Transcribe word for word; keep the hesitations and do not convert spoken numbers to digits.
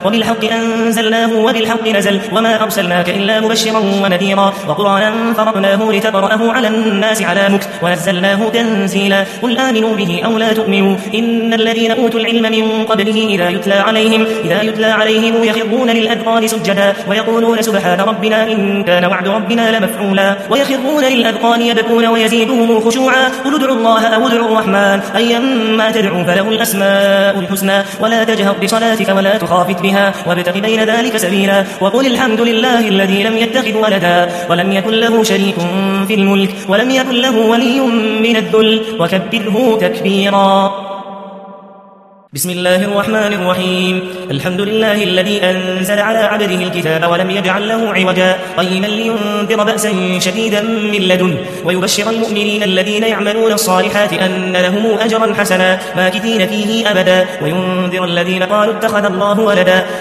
وبالحق أنزلناه وبالحق نزل وما أرسلناك إلا مبشرا ونذيرا وقرآنا فرقناه لتقرأه على الناس على مكث ونزلناه تنزيلا قل آمنوا به أو لا تؤمنوا إن الذين أوتوا العلم من قبله إذا يتلى عليهم, إذا يتلى عليهم يخرون للأذقان سجدا ويقولون سبحان ربنا إن كان وعد ربنا لمفعولا ويخرون للأذقان يبكون ويزيدهم خشوعا قل ادعوا الله أو ادعوا الرحمن أيما تدعوا فله الأسماء الحسنى ولا تجهر بصلاتك ولا تخافت بها وابتغ بين ذلك سبيلا وقل الحمد لله الذي لم يتخذ ولدا ولم يكن له شريك في الملك ولم يكن له ولي من الذل وكبره تكبيرا. بسم الله الرحمن الرحيم الحمد لله الذي أنزل على عبده الكتاب ولم يجعل له عوجا قيما لينذر بأسا شديدا من لدنه ويبشر المؤمنين الذين يعملون الصالحات أن لهم أجرا حسنا ماكثين فيه أبدا وينذر الذين قالوا اتخذ الله ولدا